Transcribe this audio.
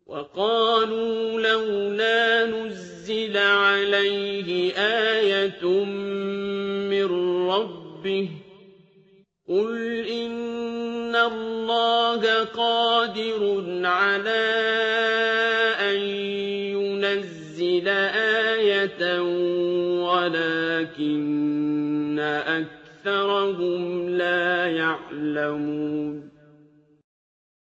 وقالوا لولا نزل عليه آية من ربه قل إن الله قادر على أن ينزل آية ولكن أكثرهم لا يعلمون